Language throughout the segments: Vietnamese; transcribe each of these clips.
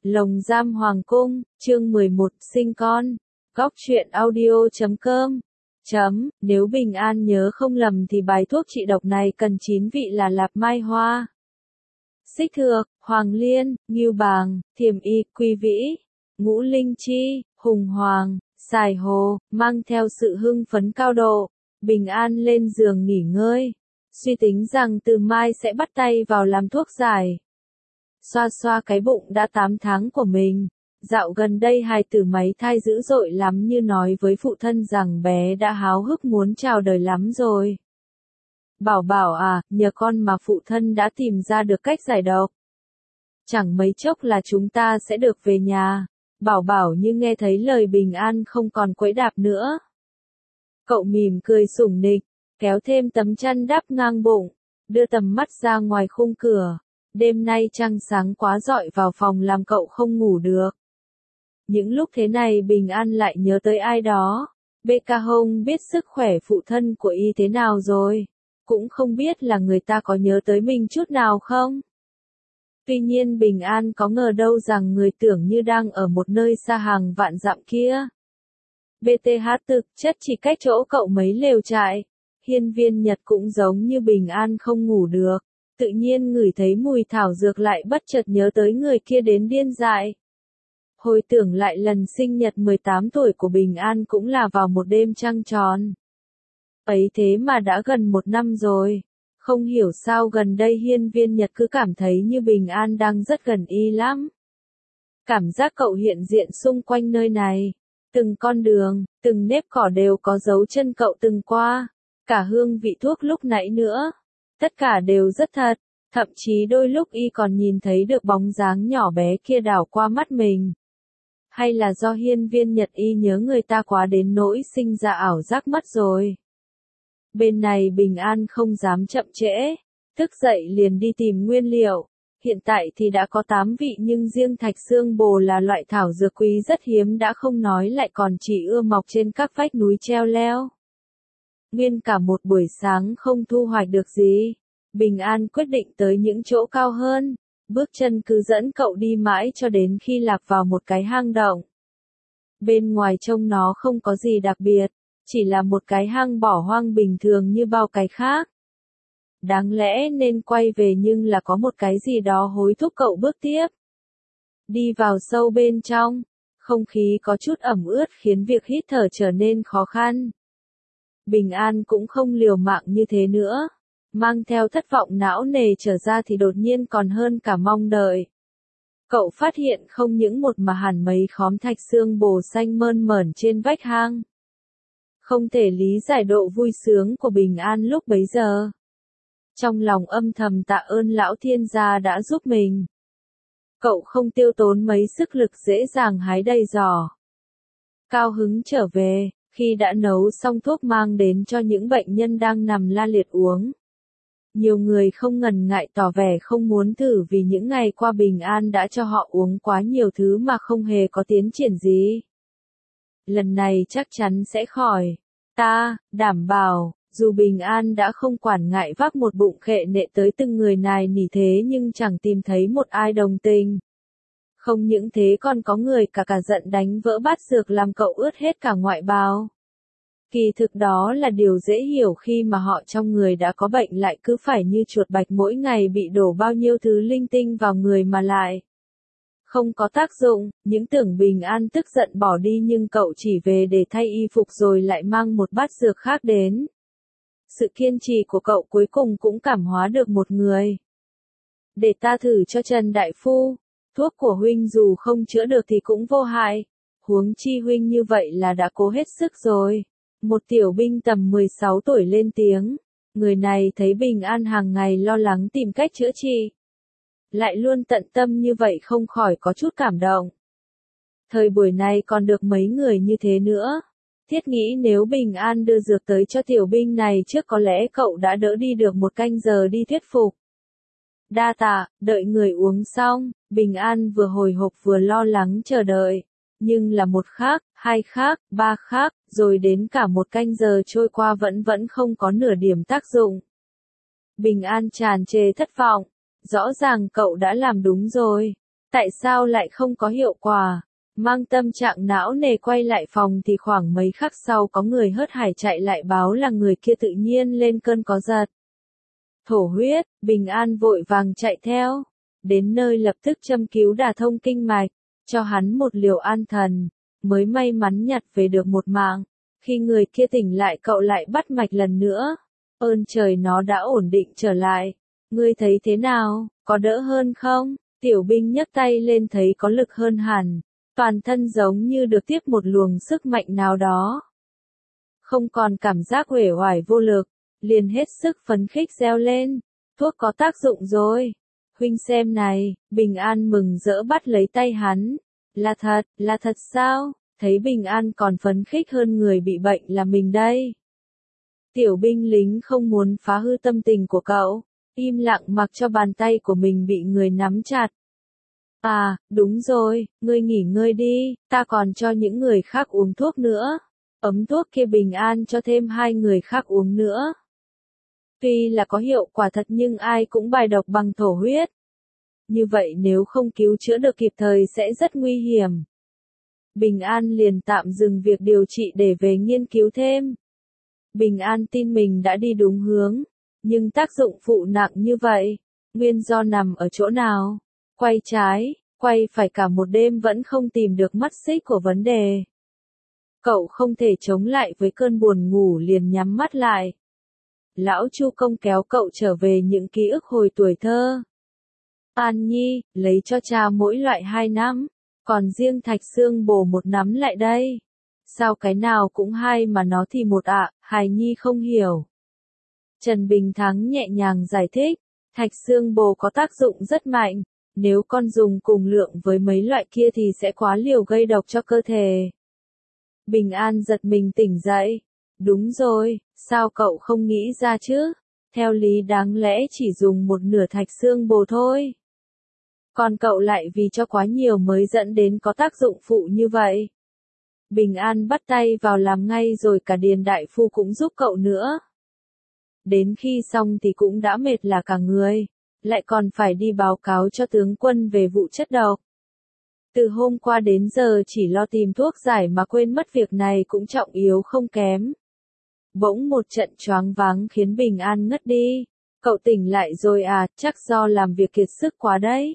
Lồng giam hoàng cung, chương 11, sinh con. Góc truyện audio.com. Nếu Bình An nhớ không lầm thì bài thuốc trị độc này cần 9 vị là lạp mai hoa, xích thược, hoàng liên, ngưu bàng, thiềm y, quy vĩ, ngũ linh chi, hùng hoàng, sài hồ. Mang theo sự hưng phấn cao độ, Bình An lên giường nghỉ ngơi, suy tính rằng từ mai sẽ bắt tay vào làm thuốc giải. Xoa xoa cái bụng đã 8 tháng của mình. Dạo gần đây hài tử máy thai dữ dội lắm, như nói với phụ thân rằng bé đã háo hức muốn chào đời lắm rồi. Bảo bảo à, nhờ con mà phụ thân đã tìm ra được cách giải độc. Chẳng mấy chốc là chúng ta sẽ được về nhà. Bảo bảo như nghe thấy lời Bình An không còn quẫy đạp nữa. Cậu mỉm cười sủng nịch, kéo thêm tấm chăn đắp ngang bụng, đưa tầm mắt ra ngoài khung cửa. Đêm nay trăng sáng quá rọi vào phòng làm cậu không ngủ được. Những lúc thế này Bình An lại nhớ tới ai đó. Becca không biết sức khỏe phụ thân của y thế nào rồi. Cũng không biết là người ta có nhớ tới mình chút nào không. Tuy nhiên Bình An có ngờ đâu rằng người tưởng như đang ở một nơi xa hàng vạn dặm kia. BTH thực chất chỉ cách chỗ cậu mấy lều trại. Hiên Viên Nhật cũng giống như Bình An không ngủ được. Tự nhiên ngửi thấy mùi thảo dược lại bất chợt nhớ tới người kia đến điên dại. Hồi tưởng lại lần sinh nhật 18 tuổi của Bình An cũng là vào một đêm trăng tròn. Ấy thế mà đã gần 1 năm rồi. Không hiểu sao gần đây Hiên Viên Nhật cứ cảm thấy như Bình An đang rất gần y lắm. Cảm giác cậu hiện diện xung quanh nơi này. Từng con đường, từng nếp cỏ đều có dấu chân cậu từng qua. Cả hương vị thuốc lúc nãy nữa. Tất cả đều rất thật, thậm chí đôi lúc y còn nhìn thấy được bóng dáng nhỏ bé kia đảo qua mắt mình. Hay là do Hiên Viên Nhật y nhớ người ta quá đến nỗi sinh ra ảo giác mất rồi. Bên này Bình An không dám chậm trễ, thức dậy liền đi tìm nguyên liệu. Hiện tại thì đã có 8 vị, nhưng riêng thạch xương bồ là loại thảo dược quý rất hiếm đã không nói lại còn chỉ ưa mọc trên các vách núi treo leo. Nguyên cả một buổi sáng không thu hoạch được gì, Bình An quyết định tới những chỗ cao hơn. Bước chân cứ dẫn cậu đi mãi cho đến khi lạc vào một cái hang động. Bên ngoài trông nó không có gì đặc biệt, chỉ là một cái hang bỏ hoang bình thường như bao cái khác. Đáng lẽ nên quay về, nhưng là có một cái gì đó hối thúc cậu bước tiếp. Đi vào sâu bên trong, không khí có chút ẩm ướt khiến việc hít thở trở nên khó khăn. Bình An cũng không liều mạng như thế nữa. Mang theo thất vọng não nề trở ra thì đột nhiên còn hơn cả mong đợi. Cậu phát hiện không những một mà hẳn mấy khóm thạch xương bồ xanh mơn mởn trên vách hang. Không thể lý giải độ vui sướng của Bình An lúc bấy giờ. Trong lòng âm thầm tạ ơn lão thiên gia đã giúp mình. Cậu không tiêu tốn mấy sức lực dễ dàng hái đầy giỏ. Cao hứng trở về, khi đã nấu xong thuốc mang đến cho những bệnh nhân đang nằm la liệt uống. Nhiều người không ngần ngại tỏ vẻ không muốn thử vì những ngày qua Bình An đã cho họ uống quá nhiều thứ mà không hề có tiến triển gì. Lần này chắc chắn sẽ khỏi. Ta, đảm bảo, dù Bình An đã không quản ngại vác một bụng khệ nệ tới từng người nài nỉ thế nhưng chẳng tìm thấy một ai đồng tình. Không những thế còn có người cả giận đánh vỡ bát dược làm cậu ướt hết cả ngoại bào. Kỳ thực đó là điều dễ hiểu khi mà họ trong người đã có bệnh lại cứ phải như chuột bạch mỗi ngày bị đổ bao nhiêu thứ linh tinh vào người mà lại không có tác dụng. Những tưởng Bình An tức giận bỏ đi nhưng cậu chỉ về để thay y phục rồi lại mang một bát dược khác đến. Sự kiên trì của cậu cuối cùng cũng cảm hóa được một người. Để ta thử cho Trần Đại Phu, thuốc của huynh dù không chữa được thì cũng vô hại. Huống chi huynh như vậy là đã cố hết sức rồi. Một tiểu binh tầm 16 tuổi lên tiếng. Người này thấy Bình An hàng ngày lo lắng tìm cách chữa trị. Lại luôn tận tâm như vậy không khỏi có chút cảm động. Thời buổi này còn được mấy người như thế nữa. Thiết nghĩ nếu Bình An đưa dược tới cho tiểu binh này trước có lẽ cậu đã đỡ đi được 1 canh giờ đi thuyết phục. Đa tạ, đợi người uống xong, Bình An vừa hồi hộp vừa lo lắng chờ đợi. Nhưng là 1 khác, 2 khác, 3 khác, rồi đến cả 1 canh giờ trôi qua vẫn không có nửa điểm tác dụng. Bình An tràn trề thất vọng. Rõ ràng cậu đã làm đúng rồi. Tại sao lại không có hiệu quả? Mang tâm trạng não nề quay lại phòng thì khoảng mấy khắc sau có người hớt hải chạy lại báo là người kia tự nhiên lên cơn có giật. Thổ huyết, Bình An vội vàng chạy theo. Đến nơi lập tức châm cứu đả thông kinh mạch, cho hắn một liều an thần, mới may mắn nhặt về được một mạng. Khi người kia tỉnh lại cậu lại bắt mạch lần nữa. Ơn trời nó đã ổn định trở lại. Ngươi thấy thế nào, có đỡ hơn không? Tiểu binh nhấc tay lên thấy có lực hơn hẳn. Toàn thân giống như được tiếp một luồng sức mạnh nào đó. Không còn cảm giác uể oải vô lực, liền hết sức phấn khích reo lên. Thuốc có tác dụng rồi. Huynh xem này, Bình An mừng rỡ bắt lấy tay hắn. Là thật sao? Thấy Bình An còn phấn khích hơn người bị bệnh là mình đây. Tiểu binh lính không muốn phá hư tâm tình của cậu, im lặng mặc cho bàn tay của mình bị người nắm chặt. À, đúng rồi, ngươi nghỉ ngơi đi, ta còn cho những người khác uống thuốc nữa. Ấm thuốc kia Bình An cho thêm 2 người khác uống nữa. Tuy là có hiệu quả thật nhưng ai cũng bài độc bằng thổ huyết. Như vậy nếu không cứu chữa được kịp thời sẽ rất nguy hiểm. Bình An liền tạm dừng việc điều trị để về nghiên cứu thêm. Bình An tin mình đã đi đúng hướng, nhưng tác dụng phụ nặng như vậy, nguyên do nằm ở chỗ nào? Quay trái, quay phải cả một đêm vẫn không tìm được mắt xích của vấn đề. Cậu không thể chống lại với cơn buồn ngủ liền nhắm mắt lại. Lão Chu Công kéo cậu trở về những ký ức hồi tuổi thơ. An Nhi, lấy cho cha mỗi loại 2 nắm, còn riêng Thạch Xương bổ 1 nắm lại đây. Sao cái nào cũng 2 mà nó thì 1 ạ, hài nhi không hiểu. Trần Bình Thắng nhẹ nhàng giải thích, Thạch Xương bồ có tác dụng rất mạnh, nếu con dùng cùng lượng với mấy loại kia thì sẽ quá liều gây độc cho cơ thể. Bình An giật mình tỉnh dậy. Đúng rồi, sao cậu không nghĩ ra chứ? Theo lý đáng lẽ chỉ dùng 1/2 Thạch Xương bồ thôi. Còn cậu lại vì cho quá nhiều mới dẫn đến có tác dụng phụ như vậy. Bình An bắt tay vào làm ngay rồi cả Điền đại phu cũng giúp cậu nữa. Đến khi xong thì cũng đã mệt là cả người, lại còn phải đi báo cáo cho tướng quân về vụ chất độc. Từ hôm qua đến giờ chỉ lo tìm thuốc giải mà quên mất việc này cũng trọng yếu không kém. Bỗng một trận choáng váng khiến Bình An ngất đi. Cậu tỉnh lại rồi à, chắc do làm việc kiệt sức quá đấy.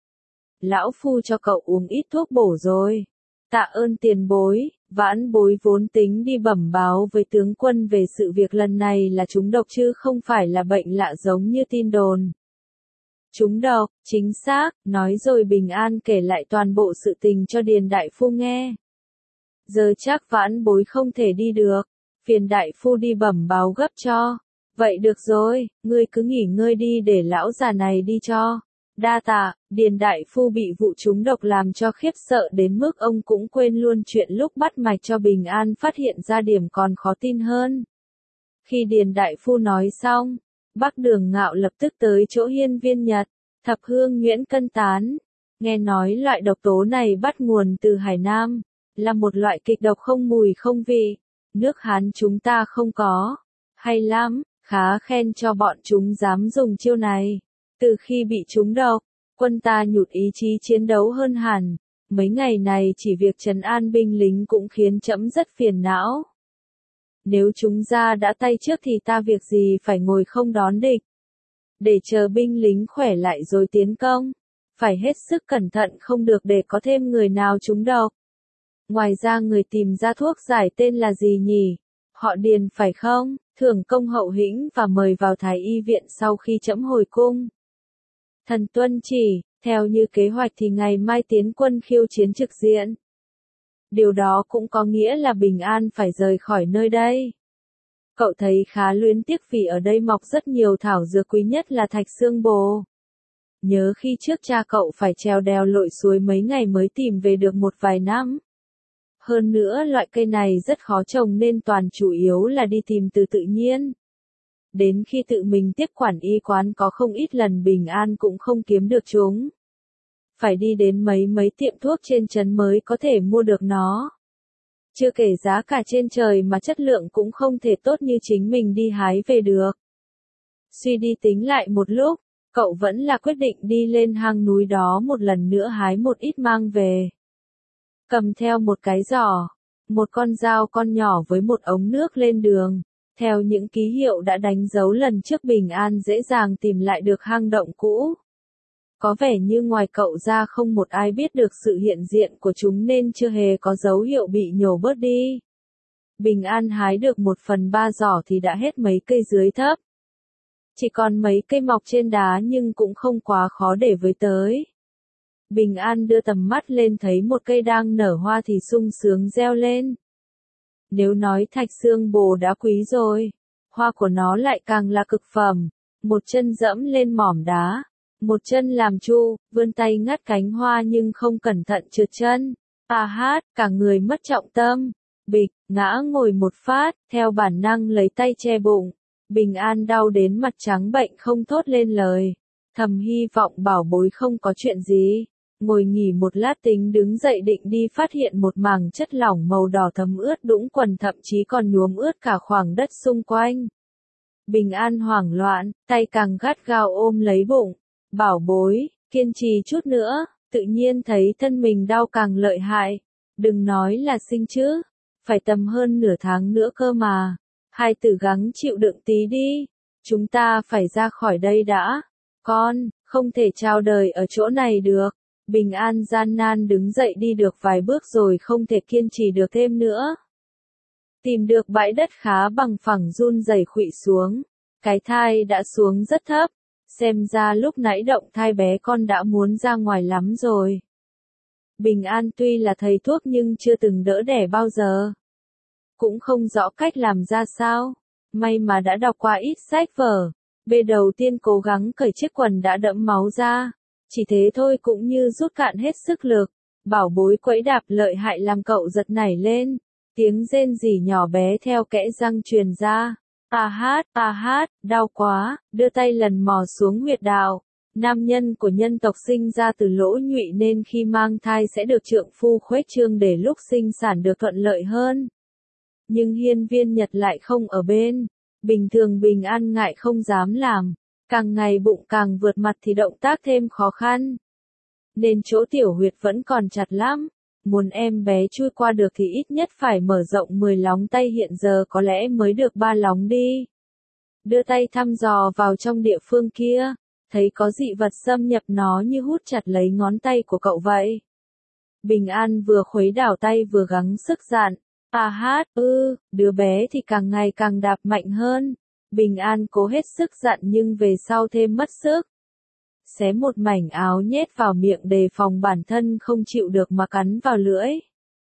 Lão phu cho cậu uống ít thuốc bổ rồi. Tạ ơn tiền bối, vãn bối vốn tính đi bẩm báo với tướng quân về sự việc lần này là trúng độc chứ không phải là bệnh lạ giống như tin đồn. Trúng độc, chính xác, nói rồi Bình An kể lại toàn bộ sự tình cho Điền đại phu nghe. Giờ chắc vãn bối không thể đi được, phiền đại phu đi bẩm báo gấp cho. Vậy được rồi, ngươi cứ nghỉ ngơi đi để lão già này đi cho. Đa tạ, Điền đại phu bị vụ trúng độc làm cho khiếp sợ đến mức ông cũng quên luôn chuyện lúc bắt mạch cho Bình An phát hiện ra điểm còn khó tin hơn. Khi Điền đại phu nói xong, Bắc Đường Ngạo lập tức tới chỗ Hiên Viên Nhật, Thập Hương Nhuyễn Cân Tán. Nghe nói loại độc tố này bắt nguồn từ Hải Nam, là một loại kịch độc không mùi không vị. Nước Hán chúng ta không có. Hay lắm, khá khen cho bọn chúng dám dùng chiêu này. Từ khi bị trúng độc, quân ta nhụt ý chí chiến đấu hơn hẳn. Mấy ngày này chỉ việc trấn an binh lính cũng khiến trẫm rất phiền não. Nếu chúng ra đã tay trước thì ta việc gì phải ngồi không đón địch. Để chờ binh lính khỏe lại rồi tiến công. Phải hết sức cẩn thận không được để có thêm người nào trúng độc. Ngoài ra người tìm ra thuốc giải tên là gì nhỉ? Họ Điền phải không? Thưởng công hậu hĩnh và mời vào Thái Y viện sau khi trẫm hồi cung. Thần tuân chỉ, theo như kế hoạch thì ngày mai tiến quân khiêu chiến trực diện. Điều đó cũng có nghĩa là Bình An phải rời khỏi nơi đây. Cậu thấy khá luyến tiếc vì ở đây mọc rất nhiều thảo dược quý nhất là Thạch Xương bồ. Nhớ khi trước cha cậu phải trèo đèo lội suối mấy ngày mới tìm về được một vài năm. Hơn nữa loại cây này rất khó trồng nên toàn chủ yếu là đi tìm từ tự nhiên. Đến khi tự mình tiếp quản y quán có không ít lần Bình An cũng không kiếm được chúng. Phải đi đến mấy tiệm thuốc trên trấn mới có thể mua được nó. Chưa kể giá cả trên trời mà chất lượng cũng không thể tốt như chính mình đi hái về được. Suy đi tính lại một lúc, cậu vẫn là quyết định đi lên hang núi đó một lần nữa hái một ít mang về. Cầm theo một cái giỏ, một con dao con nhỏ với một ống nước lên đường. Theo những ký hiệu đã đánh dấu lần trước Bình An dễ dàng tìm lại được hang động cũ. Có vẻ như ngoài cậu ra không một ai biết được sự hiện diện của chúng nên chưa hề có dấu hiệu bị nhổ bớt đi. Bình An hái được 1/3 giỏ thì đã hết mấy cây dưới thấp. Chỉ còn mấy cây mọc trên đá nhưng cũng không quá khó để với tới. Bình An đưa tầm mắt lên thấy một cây đang nở hoa thì sung sướng reo lên. Nếu nói thạch xương bồ đã quý rồi, hoa của nó lại càng là cực phẩm. Một chân dẫm lên mỏm đá, một chân làm chu, vươn tay ngắt cánh hoa nhưng không cẩn thận trượt chân. Cả người mất trọng tâm. Bịch, ngã ngồi một phát, theo bản năng lấy tay che bụng. Bình An đau đến mặt trắng bệnh không thốt lên lời. Thầm hy vọng bảo bối không có chuyện gì. Ngồi nghỉ một lát tính đứng dậy định đi phát hiện một mảng chất lỏng màu đỏ thấm ướt đũng quần thậm chí còn nhuốm ướt cả khoảng đất xung quanh. Bình An hoảng loạn, tay càng gắt gao ôm lấy bụng. Bảo bối, kiên trì chút nữa, tự nhiên thấy thân mình đau càng lợi hại. Đừng nói là sinh chứ, phải tầm hơn nửa tháng nữa cơ mà. Hai tử gắng chịu đựng tí đi, chúng ta phải ra khỏi đây đã. Con, không thể chào đời ở chỗ này được. Bình An gian nan đứng dậy đi được vài bước rồi không thể kiên trì được thêm nữa. Tìm được bãi đất khá bằng phẳng run rẩy khuỵu xuống. Cái thai đã xuống rất thấp. Xem ra lúc nãy động thai bé con đã muốn ra ngoài lắm rồi. Bình An tuy là thầy thuốc nhưng chưa từng đỡ đẻ bao giờ. Cũng không rõ cách làm ra sao. May mà đã đọc qua ít sách vở. Bê đầu tiên cố gắng cởi chiếc quần đã đẫm máu ra. Chỉ thế thôi cũng như rút cạn hết sức lực. Bảo bối quẫy đạp lợi hại làm cậu giật nảy lên. Tiếng rên rỉ nhỏ bé theo kẽ răng truyền ra. Đau quá, đưa tay lần mò xuống huyệt đạo. Nam nhân của nhân tộc sinh ra từ lỗ nhụy nên khi mang thai sẽ được trượng phu khuếch trương để lúc sinh sản được thuận lợi hơn. Nhưng Hiên Viên Nhật lại không ở bên. Bình thường Bình An ngại không dám làm. Càng ngày bụng càng vượt mặt thì động tác thêm khó khăn. Nên chỗ tiểu huyệt vẫn còn chặt lắm. Muốn em bé chui qua được thì ít nhất phải mở rộng 10 lóng tay hiện giờ có lẽ mới được 3 lóng đi. Đưa tay thăm dò vào trong địa phương kia. Thấy có dị vật xâm nhập nó như hút chặt lấy ngón tay của cậu vậy. Bình An vừa khuấy đảo tay vừa gắng sức dặn. Đứa bé thì càng ngày càng đạp mạnh hơn. Bình An cố hết sức dặn nhưng về sau thêm mất sức. Xé một mảnh áo nhét vào miệng đề phòng bản thân không chịu được mà cắn vào lưỡi.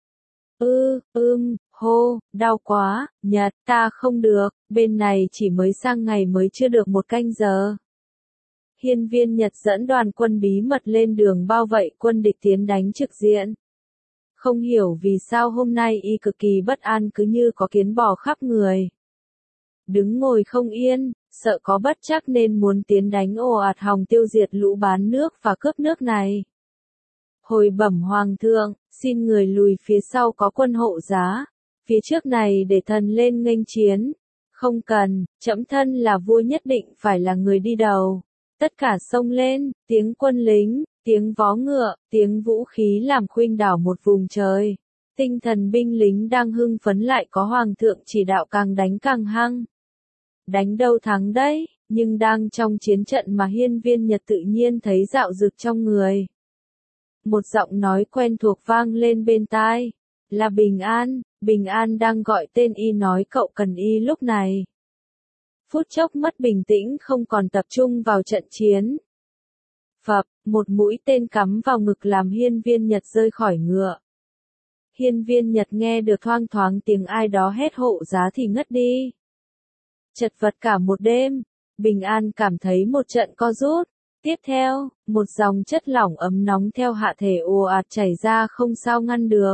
Đau quá, Nhật, ta không được, bên này chỉ mới sang ngày mới chưa được 1 canh giờ. Hiên Viên Nhật dẫn đoàn quân bí mật lên đường bao vây quân địch tiến đánh trực diện. Không hiểu vì sao hôm nay y cực kỳ bất an cứ như có kiến bò khắp người. Đứng ngồi không yên, sợ có bất trắc nên muốn tiến đánh ồ ạt hòng tiêu diệt lũ bán nước và cướp nước này. Hồi bẩm hoàng thượng, xin người lùi phía sau có quân hộ giá, phía trước này để thần lên nghênh chiến. Không cần, trẫm thân là vua nhất định phải là người đi đầu. Tất cả xông lên, tiếng quân lính, tiếng vó ngựa, tiếng vũ khí làm khuynh đảo một vùng trời. Tinh thần binh lính đang hưng phấn lại có hoàng thượng chỉ đạo càng đánh càng hăng. Đánh đâu thắng đấy, nhưng đang trong chiến trận mà Hiên Viên Nhật tự nhiên thấy dạo dực trong người. Một giọng nói quen thuộc vang lên bên tai. Là Bình An đang gọi tên y nói cậu cần y lúc này. Phút chốc mất bình tĩnh không còn tập trung vào trận chiến. Phập, một mũi tên cắm vào ngực làm Hiên Viên Nhật rơi khỏi ngựa. Hiên Viên Nhật nghe được thoang thoáng tiếng ai đó hét hộ giá thì ngất đi. Chật vật cả một đêm, Bình An cảm thấy một trận co rút. Tiếp theo, một dòng chất lỏng ấm nóng theo hạ thể ồ ạt chảy ra không sao ngăn được.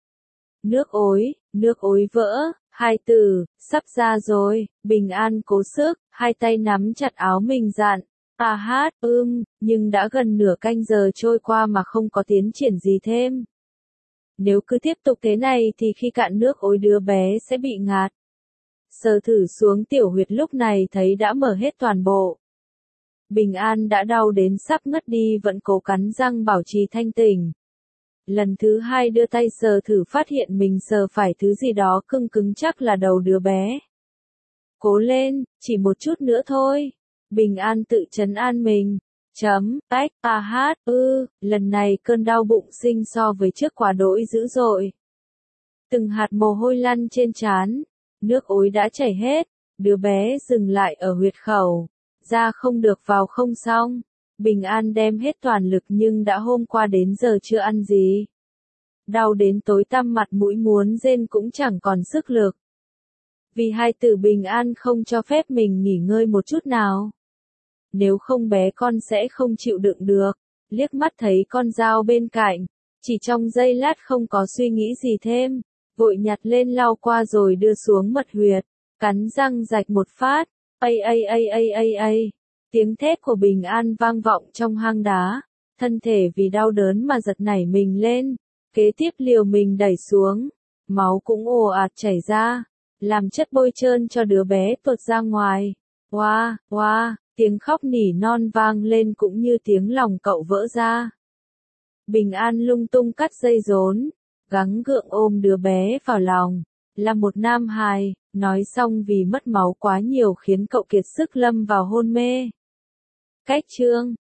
Nước ối vỡ, hai từ, sắp ra rồi, Bình An cố sức, hai tay nắm chặt áo mình dặn. Nhưng đã gần nửa canh giờ trôi qua mà không có tiến triển gì thêm. Nếu cứ tiếp tục thế này thì khi cạn nước ối đứa bé sẽ bị ngạt. Sờ thử xuống tiểu huyệt lúc này thấy đã mở hết toàn bộ. Bình An đã đau đến sắp ngất đi vẫn cố cắn răng bảo trì thanh tỉnh. Lần thứ hai đưa tay sờ thử phát hiện mình sờ phải thứ gì đó cứng cứng chắc là đầu đứa bé. Cố lên, chỉ một chút nữa thôi. Bình An tự trấn an mình. Tách, lần này cơn đau bụng sinh so với trước quá đỗi dữ dội. Từng hạt mồ hôi lăn trên trán, nước ối đã chảy hết, đứa bé dừng lại ở huyệt khẩu, ra không được vào không xong. Bình An đem hết toàn lực nhưng đã hôm qua đến giờ chưa ăn gì. Đau đến tối tăm mặt mũi muốn rên cũng chẳng còn sức lực. Vì hai tử Bình An không cho phép mình nghỉ ngơi một chút nào. Nếu không bé con sẽ không chịu đựng được. Liếc mắt thấy con dao bên cạnh, chỉ trong giây lát không có suy nghĩ gì thêm, vội nhặt lên lau qua rồi đưa xuống mật huyệt, cắn răng rạch một phát, tiếng thét của Bình An vang vọng trong hang đá, thân thể vì đau đớn mà giật nảy mình lên, kế tiếp liều mình đẩy xuống, máu cũng ồ ạt chảy ra, làm chất bôi trơn cho đứa bé tuột ra ngoài. Oa, tiếng khóc nỉ non vang lên cũng như tiếng lòng cậu vỡ ra. Bình An lung tung cắt dây rốn, gắng gượng ôm đứa bé vào lòng, là một nam hài, nói xong vì mất máu quá nhiều khiến cậu kiệt sức lâm vào hôn mê. Cách chương